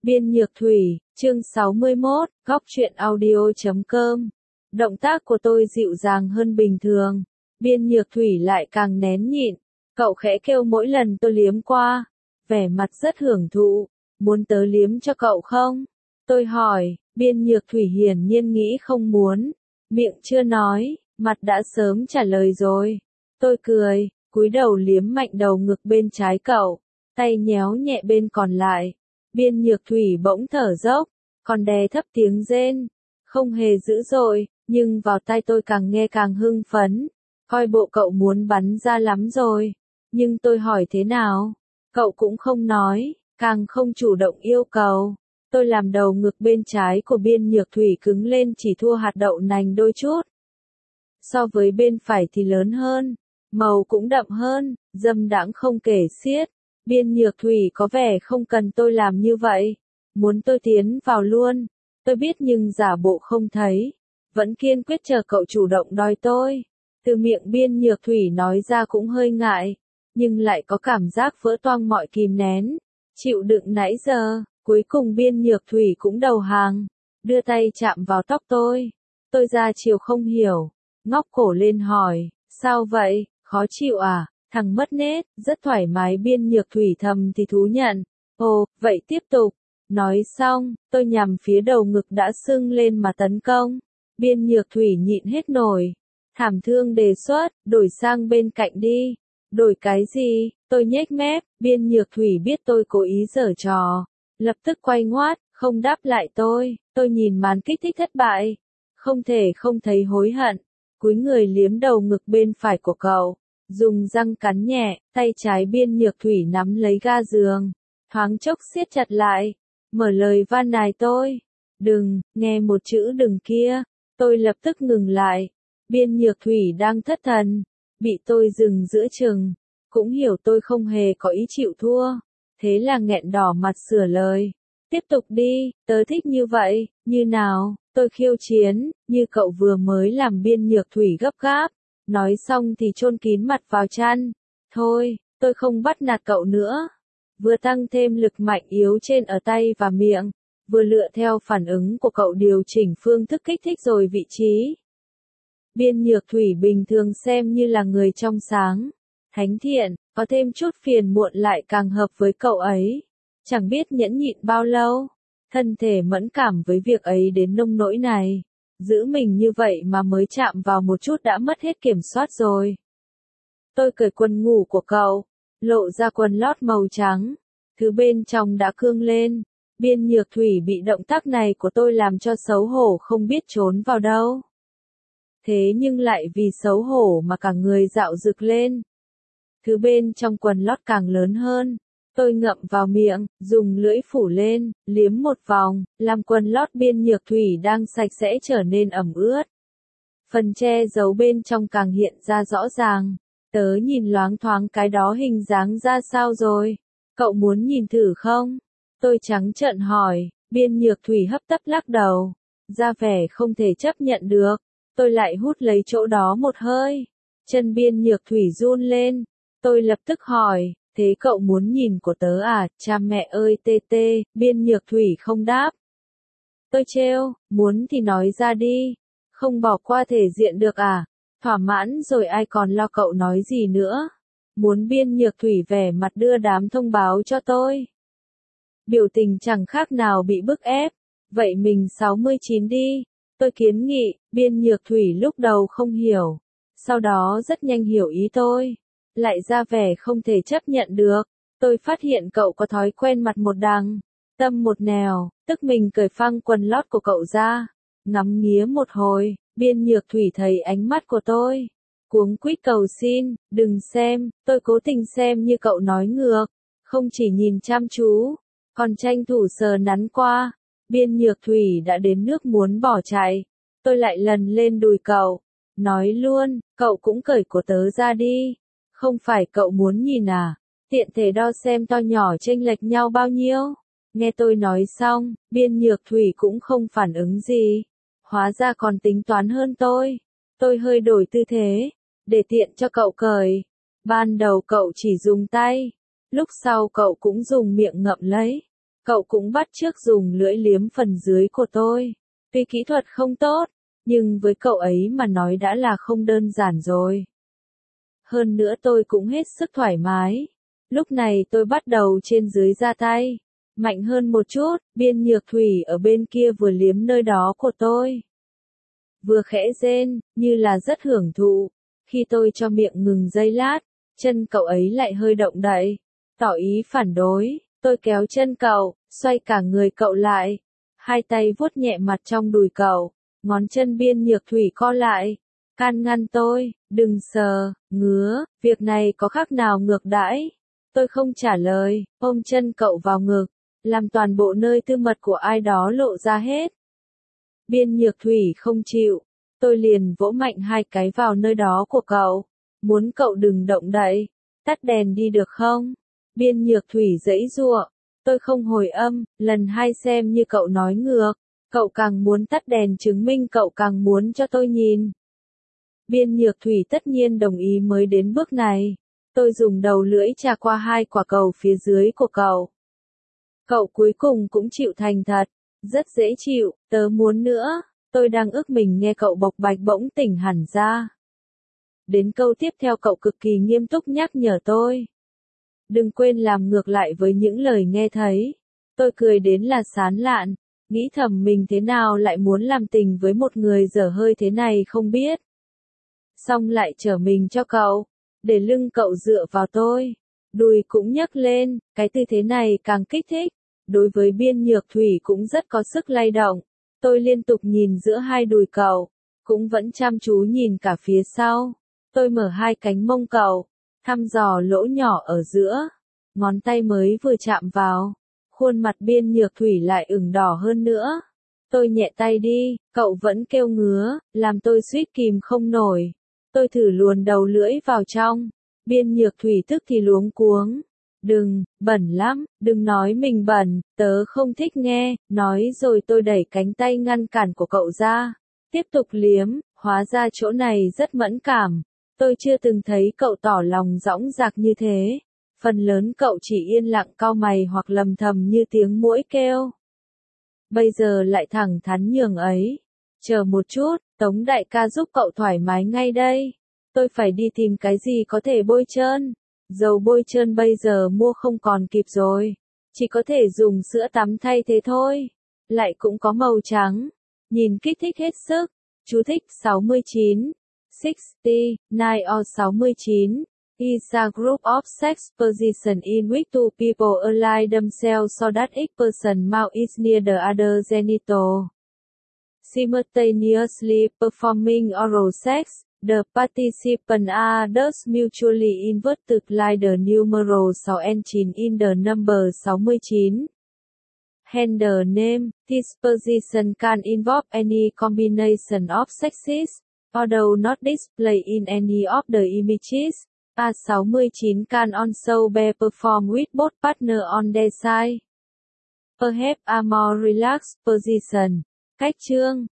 Biên Nhược Thủy, chương 61, góc truyện audio.com. Động tác của tôi dịu dàng hơn bình thường. Biên Nhược Thủy lại càng nén nhịn. Cậu khẽ kêu mỗi lần tôi liếm qua. Vẻ mặt rất hưởng thụ. Muốn tớ liếm cho cậu không? Tôi hỏi. Biên Nhược Thủy hiển nhiên nghĩ không muốn. Miệng chưa nói, mặt đã sớm trả lời rồi. Tôi cười, cúi đầu liếm mạnh đầu ngực bên trái cậu. Tay nhéo nhẹ bên còn lại. Biên Nhược Thủy bỗng thở dốc, còn đè thấp tiếng rên. Không hề dữ dội, nhưng vào tai tôi càng nghe càng hưng phấn. Coi bộ cậu muốn bắn ra lắm rồi. Nhưng tôi hỏi thế nào? Cậu cũng không nói, càng không chủ động yêu cầu. Tôi làm đầu ngực bên trái của Biên Nhược Thủy cứng lên chỉ thua hạt đậu nành đôi chút. So với bên phải thì lớn hơn, màu cũng đậm hơn, dâm đãng không kể xiết. Biên Nhược Thủy có vẻ không cần tôi làm như vậy, muốn tôi tiến vào luôn. Tôi biết nhưng giả bộ không thấy, vẫn kiên quyết chờ cậu chủ động đòi tôi. Từ miệng Biên Nhược Thủy nói ra cũng hơi ngại, nhưng lại có cảm giác vỡ toang mọi kìm nén, chịu đựng nãy giờ. Cuối cùng Biên Nhược Thủy cũng đầu hàng, đưa tay chạm vào tóc tôi. Tôi ra chiều không hiểu, ngóc cổ lên hỏi, sao vậy, khó chịu à? Thằng mất nết, rất thoải mái. Biên Nhược Thủy thầm thì thú nhận. Ồ, vậy tiếp tục. Nói xong, tôi nhằm phía đầu ngực đã sưng lên mà tấn công. Biên Nhược Thủy nhịn hết nổi. Thảm thương đề xuất, đổi sang bên cạnh đi. Đổi cái gì? Tôi nhếch mép. Biên Nhược Thủy biết tôi cố ý giở trò. Lập tức quay ngoắt, không đáp lại tôi. Tôi nhìn màn kích thích thất bại. Không thể không thấy hối hận. Cúi người liếm đầu ngực bên phải của cậu. Dùng răng cắn nhẹ, tay trái Biên Nhược Thủy nắm lấy ga giường. Thoáng chốc siết chặt lại. Mở lời van nài tôi. Đừng, nghe một chữ đừng kia. Tôi lập tức ngừng lại. Biên Nhược Thủy đang thất thần. Bị tôi dừng giữa chừng. Cũng hiểu tôi không hề có ý chịu thua. Thế là nghẹn đỏ mặt sửa lời. Tiếp tục đi, tớ thích như vậy, như nào? Tôi khiêu chiến, như cậu vừa mới làm. Biên Nhược Thủy gấp gáp. Nói xong thì chôn kín mặt vào chăn. Thôi, tôi không bắt nạt cậu nữa. Vừa tăng thêm lực mạnh yếu trên ở tay và miệng, vừa lựa theo phản ứng của cậu điều chỉnh phương thức kích thích rồi vị trí. Biên Nhược Thủy bình thường xem như là người trong sáng, thánh thiện, có thêm chút phiền muộn lại càng hợp với cậu ấy. Chẳng biết nhẫn nhịn bao lâu, thân thể mẫn cảm với việc ấy đến nông nỗi này. Giữ mình như vậy mà mới chạm vào một chút đã mất hết kiểm soát rồi. Tôi cởi quần ngủ của cậu, lộ ra quần lót màu trắng. Thứ bên trong đã cương lên. Biên Nhược Thủy bị động tác này của tôi làm cho xấu hổ không biết trốn vào đâu. Thế nhưng lại vì xấu hổ mà cả người dạo rực lên. Thứ bên trong quần lót càng lớn hơn. Tôi ngậm vào miệng, dùng lưỡi phủ lên, liếm một vòng, làm quần lót Biên Nhược Thủy đang sạch sẽ trở nên ẩm ướt. Phần che giấu bên trong càng hiện ra rõ ràng. Tớ nhìn loáng thoáng cái đó hình dáng ra sao rồi? Cậu muốn nhìn thử không? Tôi trắng trợn hỏi. Biên Nhược Thủy hấp tấp lắc đầu. Ra vẻ không thể chấp nhận được. Tôi lại hút lấy chỗ đó một hơi. Chân Biên Nhược Thủy run lên. Tôi lập tức hỏi. Thế cậu muốn nhìn của tớ à, cha mẹ ơi tê tê. Biên Nhược Thủy không đáp. Tôi trêu, muốn thì nói ra đi. Không bỏ qua thể diện được à? Thỏa mãn rồi ai còn lo cậu nói gì nữa. Muốn. Biên Nhược Thủy vẻ mặt đưa đám thông báo cho tôi. Biểu tình chẳng khác nào bị bức ép. Vậy mình 69 đi. Tôi kiến nghị. Biên Nhược Thủy lúc đầu không hiểu. Sau đó rất nhanh hiểu ý tôi. Lại ra vẻ không thể chấp nhận được. Tôi phát hiện cậu có thói quen mặt một đằng, tâm một nẻo, tức mình cởi phăng quần lót của cậu ra. Ngắm nghía một hồi, Biên Nhược Thủy thấy ánh mắt của tôi. Cuống quýt cầu xin, đừng xem, tôi cố tình xem như cậu nói ngược. Không chỉ nhìn chăm chú, còn tranh thủ sờ nắn qua. Biên Nhược Thủy đã đến nước muốn bỏ chạy. Tôi lại lần lên đùi cậu. Nói luôn, cậu cũng cởi của tớ ra đi. Không phải cậu muốn nhìn à? Tiện thể đo xem to nhỏ chênh lệch nhau bao nhiêu. Nghe tôi nói xong, Biên Nhược Thủy cũng không phản ứng gì. Hóa ra còn tính toán hơn tôi. Tôi hơi đổi tư thế, để tiện cho cậu cởi. Ban đầu cậu chỉ dùng tay, lúc sau cậu cũng dùng miệng ngậm lấy. Cậu cũng bắt chước dùng lưỡi liếm phần dưới của tôi. Tuy kỹ thuật không tốt, nhưng với cậu ấy mà nói đã là không đơn giản rồi. Hơn nữa tôi cũng hết sức thoải mái. Lúc này tôi bắt đầu trên dưới ra tay. Mạnh hơn một chút, Biên Nhược Thủy ở bên kia vừa liếm nơi đó của tôi. Vừa khẽ rên, như là rất hưởng thụ. Khi tôi cho miệng ngừng giây lát, chân cậu ấy lại hơi động đậy, tỏ ý phản đối. Tôi kéo chân cậu, xoay cả người cậu lại. Hai tay vuốt nhẹ mặt trong đùi cậu, ngón chân Biên Nhược Thủy co lại. Can ngăn tôi, đừng sờ, ngứa, việc này có khác nào ngược đãi. Tôi không trả lời, ôm chân cậu vào ngực, làm toàn bộ nơi tư mật của ai đó lộ ra hết. Biên Nhược Thủy không chịu, tôi liền vỗ mạnh hai cái vào nơi đó của cậu, muốn cậu đừng động đậy, tắt đèn đi được không? Biên Nhược Thủy giãy giụa, tôi không hồi âm, lần hai xem như cậu nói ngược, cậu càng muốn tắt đèn chứng minh cậu càng muốn cho tôi nhìn. Biên Nhược Thủy tất nhiên đồng ý mới đến bước này. Tôi dùng đầu lưỡi chà qua hai quả cầu phía dưới của cậu. Cậu cuối cùng cũng chịu thành thật. Rất dễ chịu, tớ muốn nữa. Tôi đang ước mình nghe cậu bộc bạch bỗng tỉnh hẳn ra. Đến câu tiếp theo cậu cực kỳ nghiêm túc nhắc nhở tôi. Đừng quên làm ngược lại với những lời nghe thấy. Tôi cười đến là sán lạn. Nghĩ thầm mình thế nào lại muốn làm tình với một người dở hơi thế này không biết. Xong lại trở mình cho cậu. Để lưng cậu dựa vào tôi. Đùi cũng nhấc lên, cái tư thế này càng kích thích. Đối với Biên Nhược Thủy cũng rất có sức lay động. Tôi liên tục nhìn giữa hai đùi cậu. Cũng vẫn chăm chú nhìn cả phía sau. Tôi mở hai cánh mông cậu. Thăm dò lỗ nhỏ ở giữa. Ngón tay mới vừa chạm vào. Khuôn mặt Biên Nhược Thủy lại ửng đỏ hơn nữa. Tôi nhẹ tay đi, cậu vẫn kêu ngứa, làm tôi suýt kìm không nổi. Tôi thử luồn đầu lưỡi vào trong. Biên Nhược Thủy tức thì luống cuống. Đừng, bẩn lắm, đừng nói mình bẩn, tớ không thích nghe, nói rồi tôi đẩy cánh tay ngăn cản của cậu ra. Tiếp tục liếm, hóa ra chỗ này rất mẫn cảm. Tôi chưa từng thấy cậu tỏ lòng dõng dạc như thế. Phần lớn cậu chỉ yên lặng cau mày hoặc lầm thầm như tiếng muỗi kêu. Bây giờ lại thẳng thắn nhường ấy. Chờ một chút, Tống đại ca giúp cậu thoải mái ngay đây. Tôi phải đi tìm cái gì có thể bôi trơn. Dầu bôi trơn bây giờ mua không còn kịp rồi. Chỉ có thể dùng sữa tắm thay thế thôi. Lại cũng có màu trắng. Nhìn kích thích hết sức. Chú thích 69. 69 or 69. Is a group of sex position in which two people align themselves so that each person's mouth is near the other genital. Simultaneously performing oral sex, the participants are thus mutually inverted like the numeral 69 in the number 69. Handle name, this position can involve any combination of sexes, although not displayed in any of the images. A69 can also be performed with both partners on their side. Perhaps a more relaxed position. Cách chương